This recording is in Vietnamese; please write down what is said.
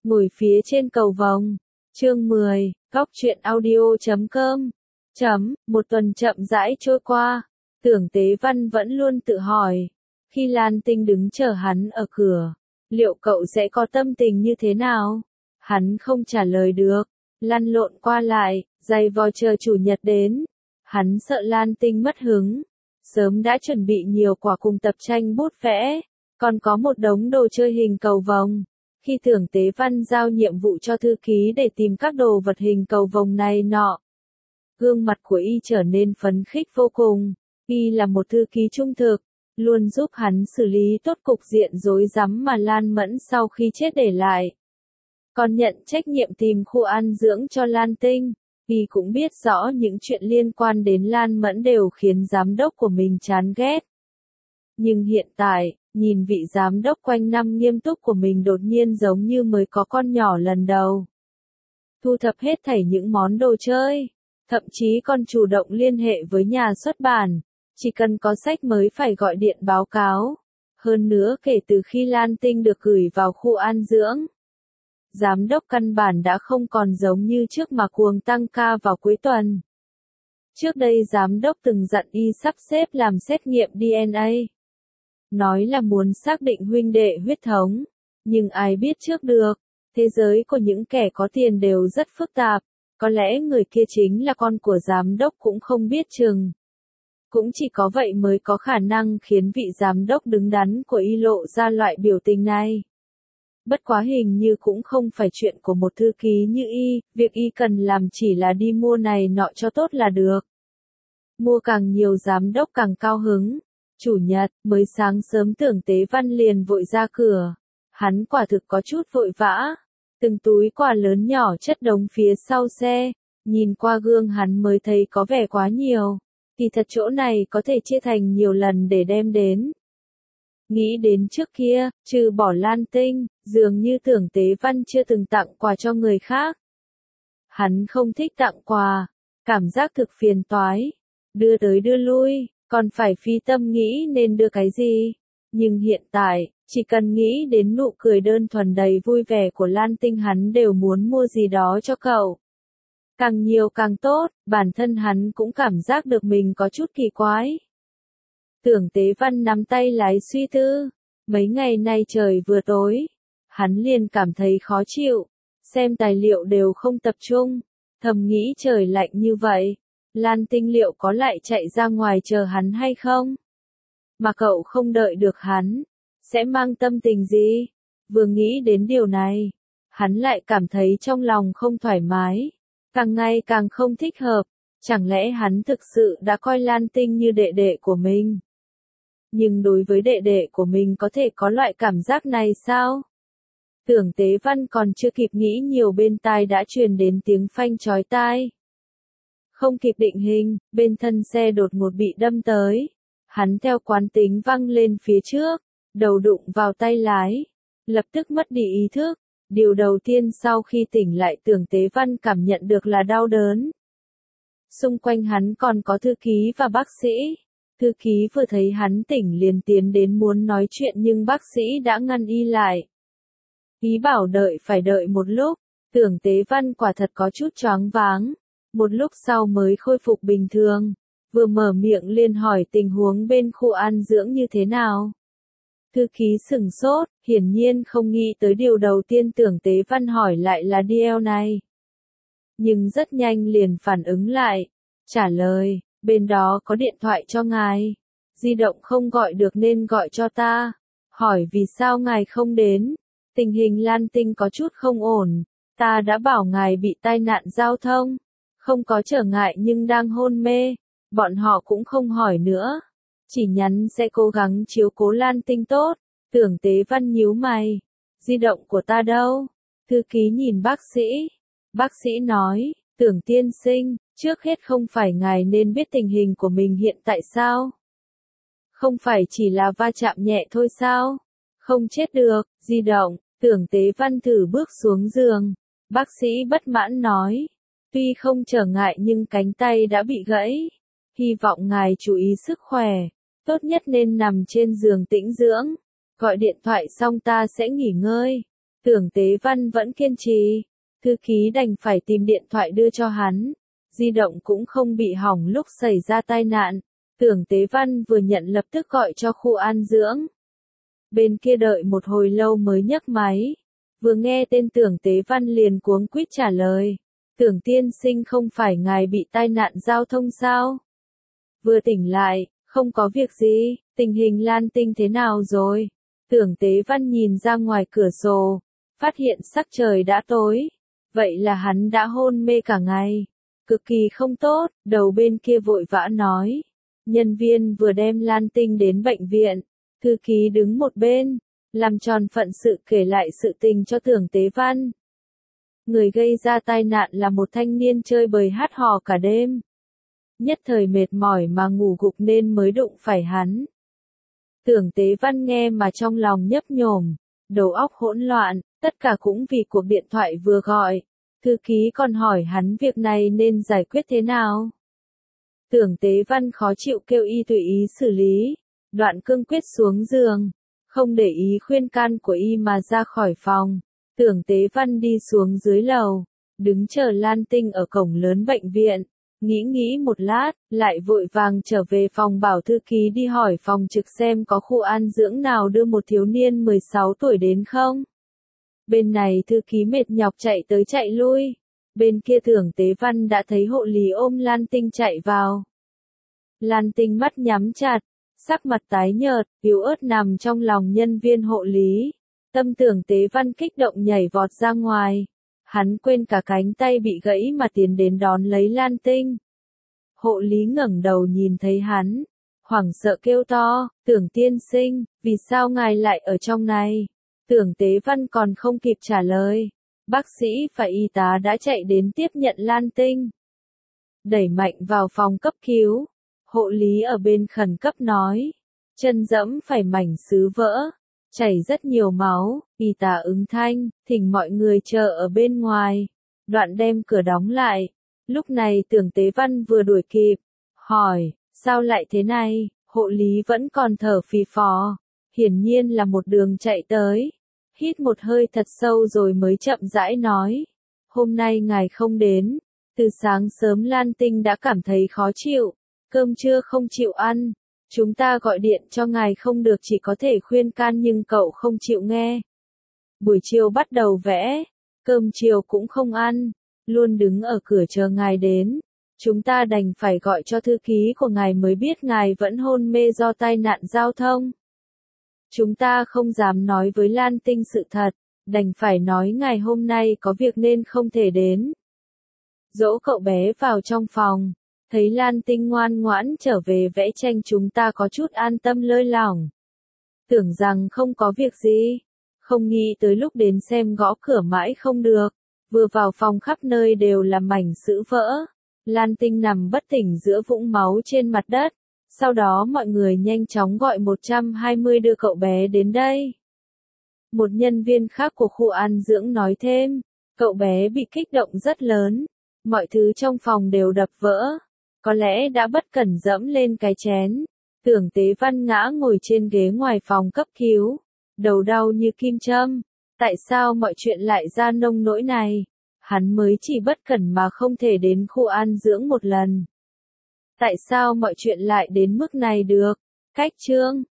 Ngồi phía trên cầu vồng. Chương 10, Góc truyện audio.com. Một tuần chậm rãi trôi qua, Tưởng Tế Văn vẫn luôn tự hỏi, khi Lan Tinh đứng chờ hắn ở cửa, liệu cậu sẽ có tâm tình như thế nào? Hắn không trả lời được, lăn lộn qua lại, giày vò chờ chủ nhật đến. Hắn sợ Lan Tinh mất hứng, sớm đã chuẩn bị nhiều quả cùng tập tranh bút vẽ, còn có một đống đồ chơi hình cầu vồng. Khi Tưởng Tế Văn giao nhiệm vụ cho thư ký để tìm các đồ vật hình cầu vồng này nọ, gương mặt của y trở nên phấn khích vô cùng. Y là một thư ký trung thực, luôn giúp hắn xử lý tốt cục diện rối rắm mà Lan Mẫn sau khi chết để lại. Còn nhận trách nhiệm tìm khu an dưỡng cho Lan Tinh. Y cũng biết rõ những chuyện liên quan đến Lan Mẫn đều khiến giám đốc của mình chán ghét. Nhưng hiện tại, nhìn vị giám đốc quanh năm nghiêm túc của mình đột nhiên giống như mới có con nhỏ lần đầu. Thu thập hết thảy những món đồ chơi, thậm chí còn chủ động liên hệ với nhà xuất bản, chỉ cần có sách mới phải gọi điện báo cáo. Hơn nữa kể từ khi Lan Tinh được gửi vào khu an dưỡng, giám đốc căn bản đã không còn giống như trước mà cuồng tăng ca vào cuối tuần. Trước đây giám đốc từng dặn y sắp xếp làm xét nghiệm DNA. Nói là muốn xác định huynh đệ huyết thống, nhưng ai biết trước được, thế giới của những kẻ có tiền đều rất phức tạp, có lẽ người kia chính là con của giám đốc cũng không biết chừng. Cũng chỉ có vậy mới có khả năng khiến vị giám đốc đứng đắn của y lộ ra loại biểu tình này. Bất quá hình như cũng không phải chuyện của một thư ký như y, việc y cần làm chỉ là đi mua này nọ cho tốt là được. Mua càng nhiều giám đốc càng cao hứng. Chủ nhật, mới sáng sớm Tưởng Tế Văn liền vội ra cửa. Hắn quả thực có chút vội vã. Từng túi quà lớn nhỏ chất đống phía sau xe. Nhìn qua gương hắn mới thấy có vẻ quá nhiều. Kỳ thật chỗ này có thể chia thành nhiều lần để đem đến. Nghĩ đến trước kia, trừ bỏ Lan Tinh, dường như Tưởng Tế Văn chưa từng tặng quà cho người khác. Hắn không thích tặng quà, cảm giác thực phiền toái. Đưa tới đưa lui, còn phải phi tâm nghĩ nên đưa cái gì. Nhưng hiện tại, chỉ cần nghĩ đến nụ cười đơn thuần đầy vui vẻ của Lan Tinh hắn đều muốn mua gì đó cho cậu. Càng nhiều càng tốt, bản thân hắn cũng cảm giác được mình có chút kỳ quái. Tưởng Tế Văn nắm tay lái suy tư. Mấy ngày nay trời vừa tối, hắn liền cảm thấy khó chịu, xem tài liệu đều không tập trung, thầm nghĩ trời lạnh như vậy, Lan Tinh liệu có lại chạy ra ngoài chờ hắn hay không? Mà cậu không đợi được hắn, sẽ mang tâm tình gì? Vừa nghĩ đến điều này, hắn lại cảm thấy trong lòng không thoải mái, càng ngày càng không thích hợp, chẳng lẽ hắn thực sự đã coi Lan Tinh như đệ đệ của mình? Nhưng đối với đệ đệ của mình có thể có loại cảm giác này sao? Tưởng Tế Văn còn chưa kịp nghĩ nhiều bên tai đã truyền đến tiếng phanh chói tai. Không kịp định hình, bên thân xe đột ngột bị đâm tới. Hắn theo quán tính văng lên phía trước, đầu đụng vào tay lái, lập tức mất đi ý thức. Điều đầu tiên sau khi tỉnh lại Tưởng Tế Văn cảm nhận được là đau đớn. Xung quanh hắn còn có thư ký và bác sĩ. Thư ký vừa thấy hắn tỉnh liền tiến đến muốn nói chuyện nhưng bác sĩ đã ngăn y lại. Ý bảo phải đợi một lúc, Tưởng Tế Văn quả thật có chút choáng váng. Một lúc sau mới khôi phục bình thường, vừa mở miệng liền hỏi tình huống bên khu an dưỡng như thế nào. Thư ký sửng sốt, hiển nhiên không nghĩ tới điều đầu tiên Tưởng Tế Văn hỏi lại là DL này. Nhưng rất nhanh liền phản ứng lại, trả lời, bên đó có điện thoại cho ngài, di động không gọi được nên gọi cho ta, hỏi vì sao ngài không đến, tình hình Lan Tinh có chút không ổn, ta đã bảo ngài bị tai nạn giao thông. Không có trở ngại nhưng đang hôn mê, bọn họ cũng không hỏi nữa, chỉ nhắn sẽ cố gắng chiếu cố Lan Tinh tốt. Tưởng Tế Văn nhíu mày, di động của ta đâu? Thư ký nhìn bác sĩ nói, Tưởng tiên sinh, trước hết không phải ngài nên biết tình hình của mình hiện tại sao? Không phải chỉ là va chạm nhẹ thôi sao? Không chết được, di động. Tưởng Tế Văn thử bước xuống giường, bác sĩ bất mãn nói. Tuy không trở ngại nhưng cánh tay đã bị gãy. Hy vọng ngài chú ý sức khỏe. Tốt nhất nên nằm trên giường tĩnh dưỡng. Gọi điện thoại xong ta sẽ nghỉ ngơi. Tưởng Tế Văn vẫn kiên trì, thư ký đành phải tìm điện thoại đưa cho hắn. Di động cũng không bị hỏng lúc xảy ra tai nạn. Tưởng Tế Văn vừa nhận lập tức gọi cho khu an dưỡng. Bên kia đợi một hồi lâu mới nhấc máy. Vừa nghe tên Tưởng Tế Văn liền cuống quýt trả lời. Tưởng tiên sinh, không phải ngài bị tai nạn giao thông sao? Vừa tỉnh lại, không có việc gì, tình hình Lan Tinh thế nào rồi? Tưởng Tế Văn nhìn ra ngoài cửa sổ, phát hiện sắc trời đã tối. Vậy là hắn đã hôn mê cả ngày. Cực kỳ không tốt, đầu bên kia vội vã nói. Nhân viên vừa đem Lan Tinh đến bệnh viện. Thư ký đứng một bên, làm tròn phận sự kể lại sự tình cho Tưởng Tế Văn. Người gây ra tai nạn là một thanh niên chơi bời hát hò cả đêm. Nhất thời mệt mỏi mà ngủ gục nên mới đụng phải hắn. Tưởng Tế Văn nghe mà trong lòng nhấp nhổm, đầu óc hỗn loạn, tất cả cũng vì cuộc điện thoại vừa gọi. Thư ký còn hỏi hắn việc này nên giải quyết thế nào. Tưởng Tế Văn khó chịu kêu y tùy ý xử lý, đoạn cương quyết xuống giường, không để ý khuyên can của y mà ra khỏi phòng. Tưởng Tế Văn đi xuống dưới lầu, đứng chờ Lan Tinh ở cổng lớn bệnh viện. Nghĩ một lát, lại vội vàng trở về phòng bảo thư ký đi hỏi phòng trực xem có khu an dưỡng nào đưa một thiếu niên 16 tuổi đến không. Bên này thư ký mệt nhọc chạy tới chạy lui. Bên kia Tưởng Tế Văn đã thấy hộ lý ôm Lan Tinh chạy vào. Lan Tinh mắt nhắm chặt, sắc mặt tái nhợt, yếu ớt nằm trong lòng nhân viên hộ lý. Tâm Tưởng Tế Văn kích động nhảy vọt ra ngoài. Hắn quên cả cánh tay bị gãy mà tiến đến đón lấy Lan Tinh. Hộ lý ngẩng đầu nhìn thấy hắn, hoảng sợ kêu to, Tưởng tiên sinh, vì sao ngài lại ở trong này? Tưởng Tế Văn còn không kịp trả lời. Bác sĩ và y tá đã chạy đến tiếp nhận Lan Tinh. Đẩy mạnh vào phòng cấp cứu. Hộ lý ở bên khẩn cấp nói. Chân dẫm phải mảnh sứ vỡ. Chảy rất nhiều máu. Y tá ứng thanh, thỉnh mọi người chờ ở bên ngoài. Đoạn đem cửa đóng lại. Lúc này Tưởng Tế Văn vừa đuổi kịp. Hỏi, sao lại thế này? Hộ lý vẫn còn thở phì phò. Hiển nhiên là một đường chạy tới. Hít một hơi thật sâu rồi mới chậm rãi nói. Hôm nay ngài không đến. Từ sáng sớm Lan Tinh đã cảm thấy khó chịu. Cơm trưa không chịu ăn. Chúng ta gọi điện cho ngài không được, chỉ có thể khuyên can nhưng cậu không chịu nghe. Buổi chiều bắt đầu vẽ. Cơm chiều cũng không ăn. Luôn đứng ở cửa chờ ngài đến. Chúng ta đành phải gọi cho thư ký của ngài mới biết ngài vẫn hôn mê do tai nạn giao thông. Chúng ta không dám nói với Lan Tinh sự thật, đành phải nói ngài hôm nay có việc nên không thể đến. Dỗ cậu bé vào trong phòng, thấy Lan Tinh ngoan ngoãn trở về vẽ tranh, chúng ta có chút an tâm lơi lỏng. Tưởng rằng không có việc gì, không nghĩ tới lúc đến xem gõ cửa mãi không được, vừa vào phòng khắp nơi đều là mảnh sứ vỡ. Lan Tinh nằm bất tỉnh giữa vũng máu trên mặt đất. Sau đó mọi người nhanh chóng gọi 120 đưa cậu bé đến đây. Một nhân viên khác của khu an dưỡng nói thêm, cậu bé bị kích động rất lớn, mọi thứ trong phòng đều đập vỡ, có lẽ đã bất cẩn dẫm lên cái chén. Tưởng Tế Văn ngã ngồi trên ghế ngoài phòng cấp cứu, đầu đau như kim châm. Tại sao mọi chuyện lại ra nông nỗi này? Hắn mới chỉ bất cẩn mà không thể đến khu an dưỡng một lần. Tại sao mọi chuyện lại đến mức này được? Cách chương